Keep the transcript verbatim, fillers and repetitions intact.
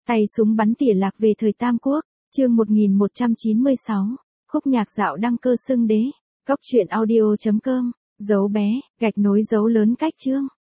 Tay súng bắn tỉa lạc về thời Tam Quốc, chương một nghìn một trăm chín mươi sáu, khúc nhạc dạo đăng cơ xưng đế, cóc truyện audio chấm com, dấu bé, gạch nối dấu lớn cách chương.